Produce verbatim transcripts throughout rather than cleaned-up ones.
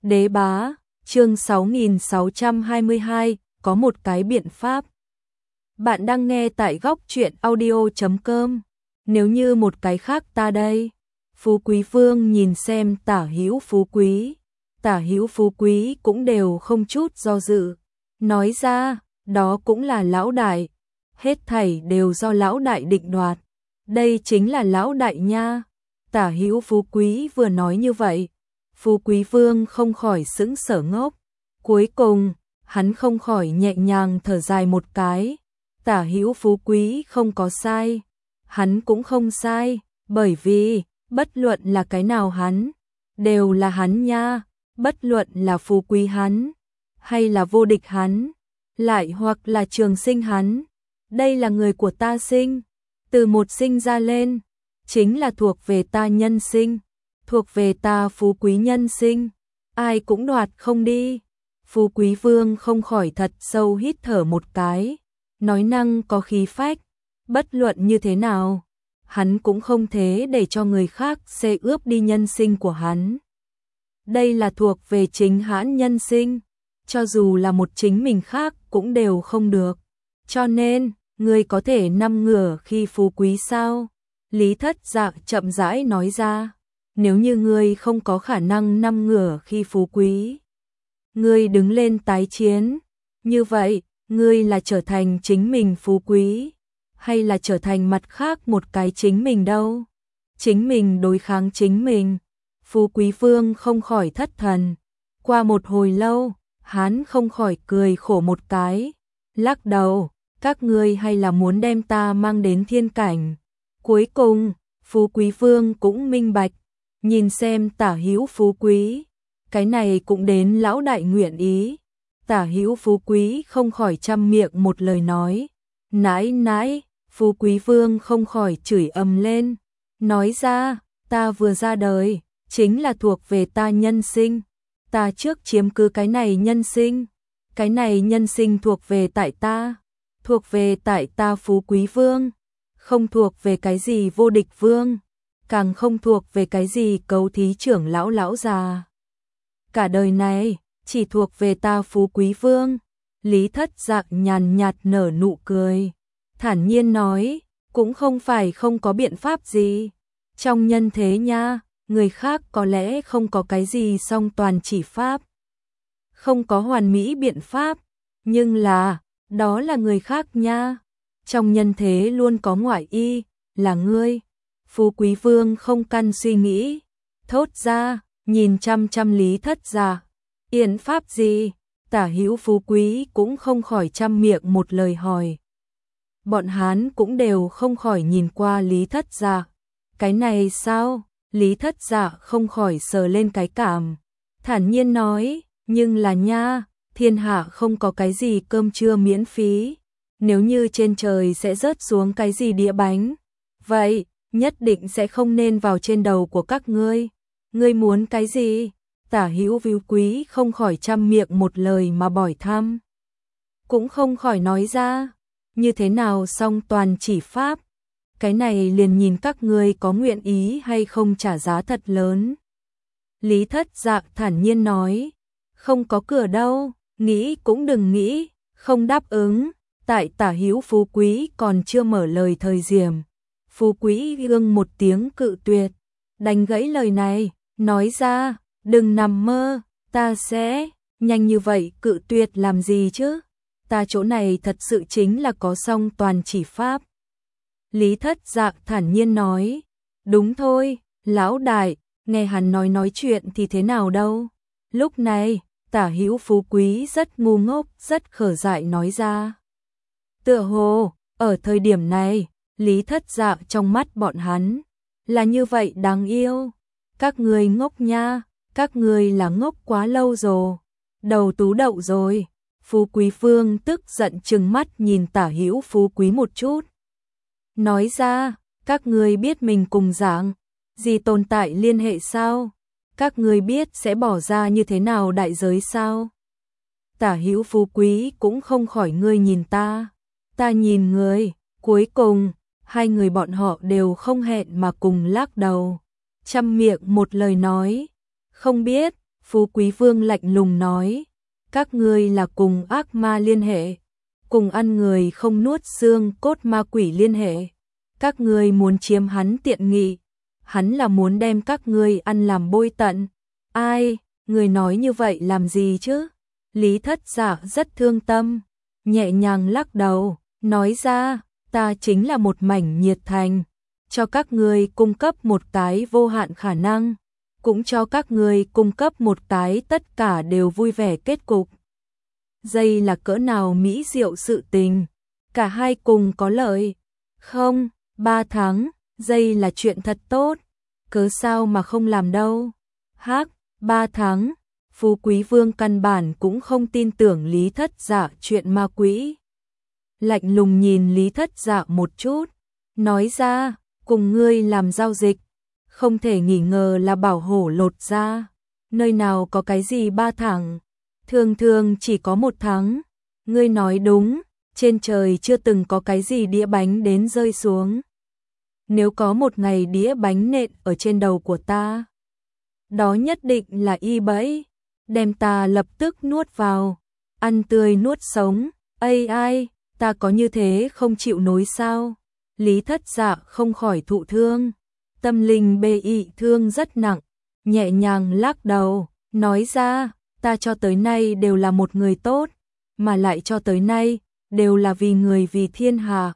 Đế bá, chương sáu nghìn sáu trăm hai mươi hai, có một cái biện pháp. Bạn đang nghe tại góc truyện audio chấm com. Nếu như một cái khác ta đây. Phú Quý Vương nhìn xem Tả Hữu Phú Quý. Tả Hữu Phú Quý cũng đều không chút do dự. Nói ra, đó cũng là lão đại. Hết thảy đều do lão đại định đoạt. Đây chính là lão đại nha. Tả Hữu Phú Quý vừa nói như vậy. Phú Quý Vương không khỏi sững sờ ngốc. Cuối cùng, hắn không khỏi nhẹ nhàng thở dài một cái. Tả Hữu Phú Quý không có sai. Hắn cũng không sai, bởi vì, bất luận là cái nào hắn, đều là hắn nha. Bất luận là Phú Quý hắn, hay là vô địch hắn, lại hoặc là Trường Sinh hắn. Đây là người của ta sinh, từ một sinh ra lên, chính là thuộc về ta nhân sinh, thuộc về ta Phú Quý nhân sinh, ai cũng đoạt không đi. Phú Quý Vương không khỏi thật sâu hít thở một cái, nói năng có khí phách, bất luận như thế nào, hắn cũng không thế để cho người khác xê ướp đi nhân sinh của hắn. Đây là thuộc về chính hắn nhân sinh, cho dù là một chính mình khác cũng đều không được. Cho nên, ngươi có thể nằm ngửa khi Phú Quý sao? Lý Thất Dạ chậm rãi nói ra, nếu như ngươi không có khả năng nằm ngửa khi Phú Quý, ngươi đứng lên tái chiến, như vậy, ngươi là trở thành chính mình Phú Quý, hay là trở thành mặt khác một cái chính mình đâu? Chính mình đối kháng chính mình. Phú Quý Vương không khỏi thất thần. Qua một hồi lâu, hắn không khỏi cười khổ một cái, lắc đầu, các ngươi hay là muốn đem ta mang đến thiên cảnh. Cuối cùng, Phú Quý Vương cũng minh bạch, nhìn xem Tả Hữu Phú Quý, cái này cũng đến lão đại nguyện ý. Tả Hữu Phú Quý không khỏi trăm miệng một lời nói, nãi nãi. Phú Quý Vương không khỏi chửi ầm lên, nói ra, ta vừa ra đời, chính là thuộc về ta nhân sinh, ta trước chiếm cứ cái này nhân sinh, cái này nhân sinh thuộc về tại ta, thuộc về tại ta Phú Quý Vương, không thuộc về cái gì vô địch vương, càng không thuộc về cái gì cấu thí trưởng lão lão già. Cả đời này, chỉ thuộc về ta Phú Quý Vương. Lý Thất Dạ nhàn nhạt nở nụ cười, thản nhiên nói, cũng không phải không có biện pháp gì. Trong nhân thế nha, người khác có lẽ không có cái gì song toàn chỉ pháp, không có hoàn mỹ biện pháp, nhưng là, đó là người khác nha. Trong nhân thế luôn có ngoại y, là ngươi. Phú Quý Vương không căn suy nghĩ, thốt ra, nhìn chăm chăm Lý Thất Dạ. Yến pháp gì? Tả Hữu Phú Quý cũng không khỏi trăm miệng một lời hỏi. Bọn hắn cũng đều không khỏi nhìn qua Lý Thất Dạ. Cái này sao? Lý Thất Dạ không khỏi sờ lên cái cảm, thản nhiên nói, nhưng là nha, thiên hạ không có cái gì cơm trưa miễn phí. Nếu như trên trời sẽ rớt xuống cái gì đĩa bánh, vậy, nhất định sẽ không nên vào trên đầu của các ngươi. Ngươi muốn cái gì? Tả Hữu Phú Quý không khỏi trăm miệng một lời mà hỏi thăm, cũng không khỏi nói ra, như thế nào song toàn chỉ pháp, cái này liền nhìn các ngươi có nguyện ý hay không trả giá thật lớn. Lý Thất Dạ thản nhiên nói, không có cửa đâu, nghĩ cũng đừng nghĩ, không đáp ứng. Tại Tả Hữu Phú Quý còn chưa mở lời thời điểm, Phú Quý gương một tiếng cự tuyệt, đánh gãy lời này, nói ra, đừng nằm mơ, ta sẽ, nhanh như vậy cự tuyệt làm gì chứ, ta chỗ này thật sự chính là có song toàn chỉ pháp. Lý Thất Dạ thản nhiên nói, đúng thôi, lão đại, nghe hắn nói nói chuyện thì thế nào đâu. Lúc này, Tả Hữu Phú Quý rất ngu ngốc, rất khờ dại nói ra. Tựa hồ, ở thời điểm này, Lý Thất Dạ trong mắt bọn hắn, là như vậy đáng yêu. Các người ngốc nha, các người là ngốc quá lâu rồi, đầu tú đậu rồi. Phú Quý Vương tức giận trừng mắt nhìn Tả Hữu Phú Quý một chút. Nói ra, các người biết mình cùng dạng, gì tồn tại liên hệ sao? Các người biết sẽ bỏ ra như thế nào đại giới sao? Tả Hữu Phú Quý cũng không khỏi ngươi nhìn ta, ta nhìn người, cuối cùng, hai người bọn họ đều không hẹn mà cùng lắc đầu. Trăm miệng một lời nói, không biết. Phú Quý Vương lạnh lùng nói, các ngươi là cùng ác ma liên hệ, cùng ăn người không nuốt xương cốt ma quỷ liên hệ. Các ngươi muốn chiếm hắn tiện nghi, hắn là muốn đem các ngươi ăn làm bôi tận. Ai, người nói như vậy làm gì chứ? Lý Thất Dạ rất thương tâm, nhẹ nhàng lắc đầu, nói ra, ta chính là một mảnh nhiệt thành, cho các ngươi cung cấp một cái vô hạn khả năng, cũng cho các ngươi cung cấp một cái tất cả đều vui vẻ kết cục. Đây là cỡ nào mỹ diệu sự tình, cả hai cùng có lợi. Không, ba tháng, đây là chuyện thật tốt, cớ sao mà không làm đâu. Hắc, ba tháng, Phú Quý Vương căn bản cũng không tin tưởng Lý Thất Dạ chuyện ma quỷ. Lạnh lùng nhìn Lý Thất Dạ một chút, nói ra, cùng ngươi làm giao dịch, không thể nghi ngờ là bảo hổ lột ra, nơi nào có cái gì ba tháng, thường thường chỉ có một tháng. Ngươi nói đúng, trên trời chưa từng có cái gì đĩa bánh đến rơi xuống. Nếu có một ngày đĩa bánh nện ở trên đầu của ta, đó nhất định là y bẫy, đem ta lập tức nuốt vào, ăn tươi nuốt sống. Ây ai, ta có như thế không chịu nổi sao? Lý Thất Dạ không khỏi thụ thương, tâm linh bê ị thương rất nặng, nhẹ nhàng lắc đầu, nói ra, ta cho tới nay đều là một người tốt, mà lại cho tới nay, đều là vì người vì thiên hạ.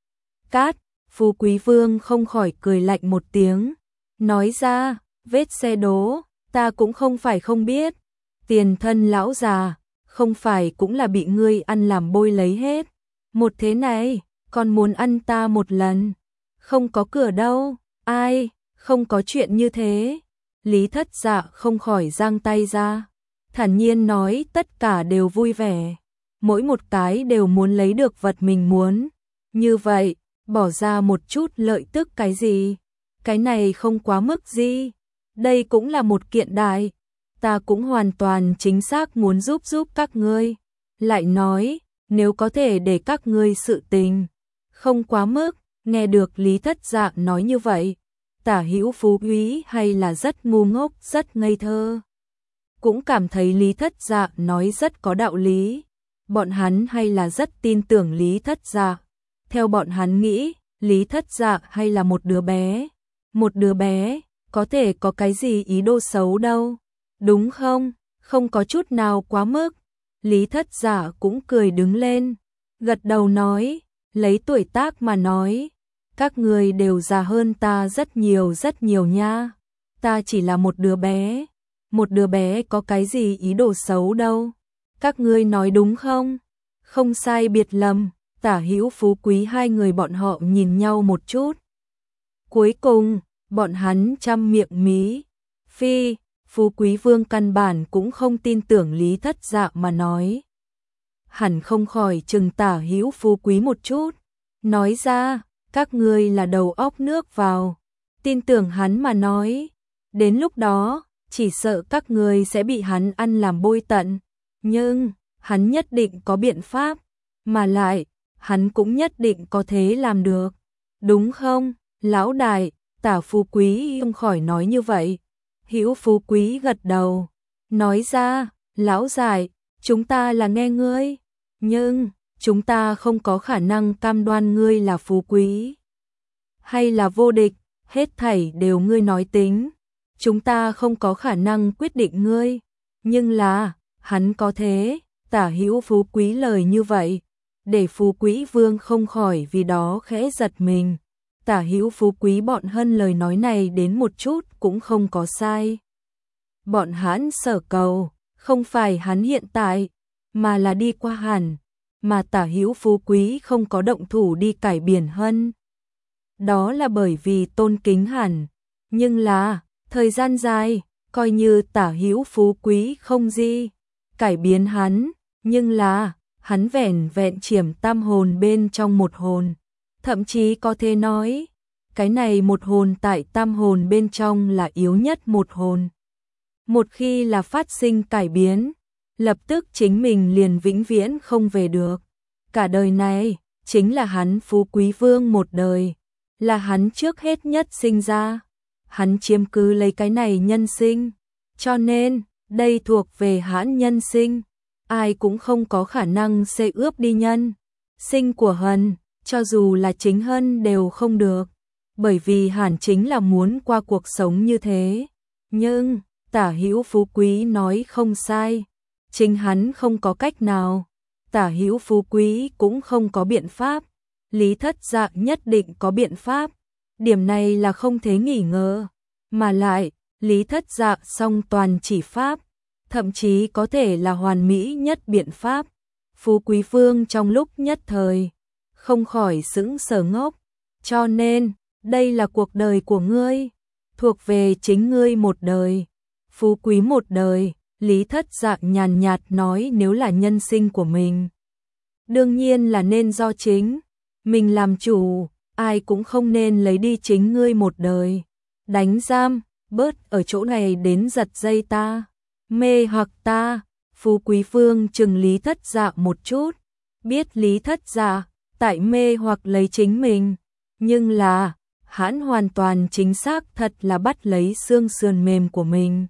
Cát, Phú Quý Vương không khỏi cười lạnh một tiếng, nói ra, vết xe đố, ta cũng không phải không biết, tiền thân lão già, không phải cũng là bị ngươi ăn làm bôi lấy hết, một thế này, còn muốn ăn ta một lần, không có cửa đâu, ai, không có chuyện như thế. Lý Thất Dạ không khỏi giang tay ra, thản nhiên nói tất cả đều vui vẻ, mỗi một cái đều muốn lấy được vật mình muốn, như vậy, bỏ ra một chút lợi tức cái gì, cái này không quá mức gì, đây cũng là một kiện đại, ta cũng hoàn toàn chính xác muốn giúp giúp các ngươi, lại nói, nếu có thể để các ngươi sự tình, không quá mức. Nghe được Lý Thất Dạ nói như vậy, Tả Hữu Phú Quý hay là rất ngu ngốc, rất ngây thơ, cũng cảm thấy Lý Thất Dạ nói rất có đạo lý, bọn hắn hay là rất tin tưởng Lý Thất Dạ. Theo bọn hắn nghĩ, Lý Thất Dạ hay là một đứa bé, một đứa bé, có thể có cái gì ý đồ xấu đâu, đúng không? Không có chút nào quá mức. Lý Thất Dạ cũng cười đứng lên, gật đầu nói, lấy tuổi tác mà nói, các người đều già hơn ta rất nhiều rất nhiều nha, ta chỉ là một đứa bé, một đứa bé có cái gì ý đồ xấu đâu, các ngươi nói đúng không? Không sai biệt lầm. Tả Hữu Phú Quý hai người bọn họ nhìn nhau một chút. Cuối cùng, bọn hắn chăm miệng mí. Phi, Phú Quý Vương căn bản cũng không tin tưởng Lý Thất Dạ mà nói. Hẳn không khỏi chừng Tả Hữu Phú Quý một chút. Nói ra, các ngươi là đầu óc nước vào. Tin tưởng hắn mà nói. Đến lúc đó, chỉ sợ các ngươi sẽ bị hắn ăn làm bôi tận. Nhưng, hắn nhất định có biện pháp. Mà lại, hắn cũng nhất định có thế làm được, đúng không? Lão đại, Tả Phú Quý không khỏi nói như vậy. Hữu Phú Quý gật đầu, nói ra, lão giải, chúng ta là nghe ngươi, nhưng chúng ta không có khả năng cam đoan ngươi là phú quý hay là vô địch, hết thảy đều ngươi nói tính. Chúng ta không có khả năng quyết định ngươi, nhưng là, hắn có thế. Tả Hữu Phú Quý lời như vậy, để Phú Quý Vương không khỏi vì đó khẽ giật mình. Tả Hữu Phú Quý bọn Hân lời nói này đến một chút cũng không có sai. Bọn hắn sở cầu, không phải hắn hiện tại, mà là đi qua hẳn, mà Tả Hữu Phú Quý không có động thủ đi cải biển Hân. Đó là bởi vì tôn kính hẳn, nhưng là, thời gian dài, coi như Tả Hữu Phú Quý không gì, cải biến hắn, nhưng là, hắn vẻn vẹn chiếm tam hồn bên trong một hồn. Thậm chí có thể nói, cái này một hồn tại tam hồn bên trong là yếu nhất một hồn. Một khi là phát sinh cải biến, lập tức chính mình liền vĩnh viễn không về được. Cả đời này, chính là hắn Phú Quý Vương một đời, là hắn trước hết nhất sinh ra. Hắn chiếm cứ lấy cái này nhân sinh, cho nên, Đây thuộc về hãn nhân sinh, ai cũng không có khả năng xê ướp đi nhân sinh của Hân, cho dù là chính Hân đều không được, bởi vì Hàn chính là muốn qua cuộc sống như thế. Nhưng, Tả Hữu Phú Quý nói không sai, chính hắn không có cách nào, Tả Hữu Phú Quý cũng không có biện pháp, Lý Thất Dạ nhất định có biện pháp, điểm này là không thể nghi ngờ, mà lại, Lý Thất Dạ song toàn chỉ pháp, thậm chí có thể là hoàn mỹ nhất biện pháp. Phú Quý Vương trong lúc nhất thời, không khỏi sững sờ ngốc, cho nên, đây là cuộc đời của ngươi, thuộc về chính ngươi một đời, Phú Quý một đời, Lý Thất Dạ nhàn nhạt nói nếu là nhân sinh của mình. Đương nhiên là nên do chính, mình làm chủ, ai cũng không nên lấy đi chính ngươi một đời. Đánh giam, bớt ở chỗ này đến giật dây ta, mê hoặc ta. Phú Quý Vương chừng Lý Thất Dạ một chút, biết Lý Thất Dạ tại mê hoặc lấy chính mình, nhưng là hắn hoàn toàn chính xác thật là bắt lấy xương sườn mềm của mình.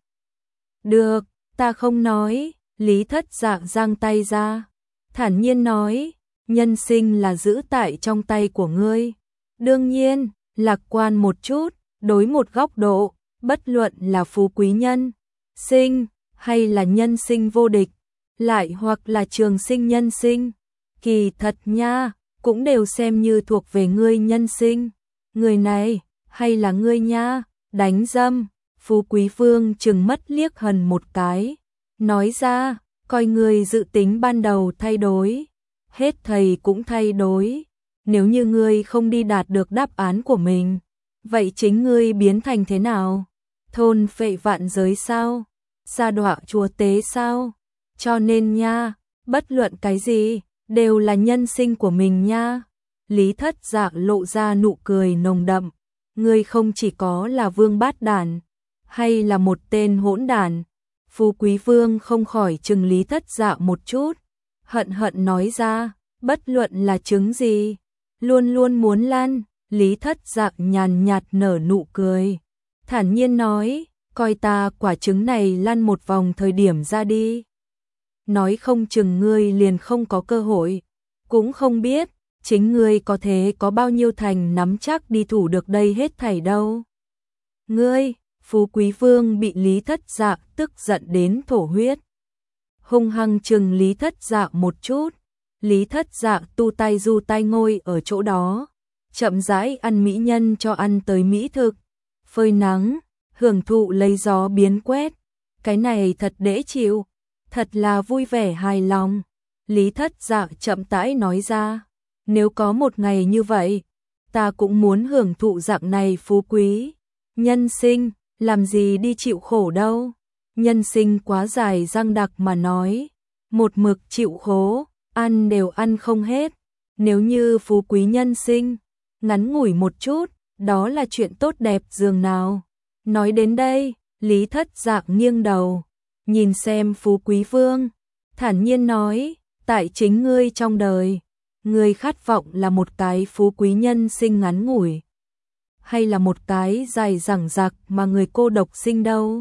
Được, ta không nói, Lý Thất Dạ giang tay ra, thản nhiên nói, nhân sinh là giữ tại trong tay của ngươi. Đương nhiên, lạc quan một chút, đối một góc độ, bất luận là phú quý nhân sinh hay là nhân sinh vô địch, lại hoặc là trường sinh nhân sinh, kỳ thật nha, cũng đều xem như thuộc về ngươi nhân sinh. Người này, hay là ngươi nha, đánh dâm. Phú Quý Vương chừng mất liếc Hân một cái, nói ra, coi ngươi dự tính ban đầu thay đổi, hết thầy cũng thay đổi, nếu như ngươi không đi đạt được đáp án của mình, vậy chính ngươi biến thành thế nào? Thôn phệ vạn giới sao? Sa đọa chúa tế sao? Cho nên nha, bất luận cái gì, đều là nhân sinh của mình nha. Lý Thất Dạ lộ ra nụ cười nồng đậm, ngươi không chỉ có là vương bát đản, hay là một tên hỗn đản. Phú Quý Vương không khỏi chừng Lý Thất Dạ một chút, hận hận nói ra, bất luận là chứng gì, luôn luôn muốn lăn. Lý Thất Dạ nhàn nhạt nở nụ cười, thản nhiên nói, coi ta quả trứng này lăn một vòng thời điểm ra đi. Nói không chừng ngươi liền không có cơ hội, cũng không biết, chính ngươi có thể có bao nhiêu thành nắm chắc đi thủ được đây hết thảy đâu. Ngươi, Phú Quý Vương bị Lý Thất Dạ tức giận đến thổ huyết. Hung hăng chừng Lý Thất Dạ một chút, Lý Thất Dạ tu tay du tay ngồi ở chỗ đó, chậm rãi ăn mỹ nhân cho ăn tới mỹ thực, phơi nắng, hưởng thụ lấy gió biến quét, cái này thật dễ chịu, thật là vui vẻ hài lòng. Lý Thất Dạ chậm rãi nói ra, nếu có một ngày như vậy, ta cũng muốn hưởng thụ dạng này phú quý. Nhân sinh, làm gì đi chịu khổ đâu, nhân sinh quá dài dằng đặc mà nói, một mực chịu khổ, ăn đều ăn không hết, nếu như phú quý nhân sinh, ngắn ngủi một chút, đó là chuyện tốt đẹp dường nào. Nói đến đây, Lý Thất Dạ nghiêng đầu, nhìn xem Phú Quý Vương, thản nhiên nói, tại chính ngươi trong đời, ngươi khát vọng là một cái phú quý nhân sinh ngắn ngủi, hay là một cái dài dằng dặc mà người cô độc sinh đâu?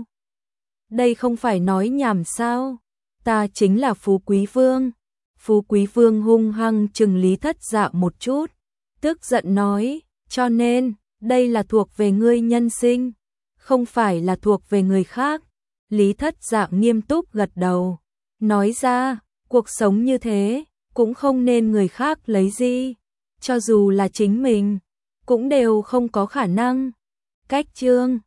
Đây không phải nói nhảm sao? Ta chính là Phú Quý Vương. Phú Quý Vương hung hăng chừng Lý Thất Dạ một chút, tức giận nói, cho nên, đây là thuộc về ngươi nhân sinh, không phải là thuộc về người khác. Lý Thất Dạ nghiêm túc gật đầu, nói ra, cuộc sống như thế, cũng không nên người khác lấy gì, cho dù là chính mình, cũng đều không có khả năng. Cách chương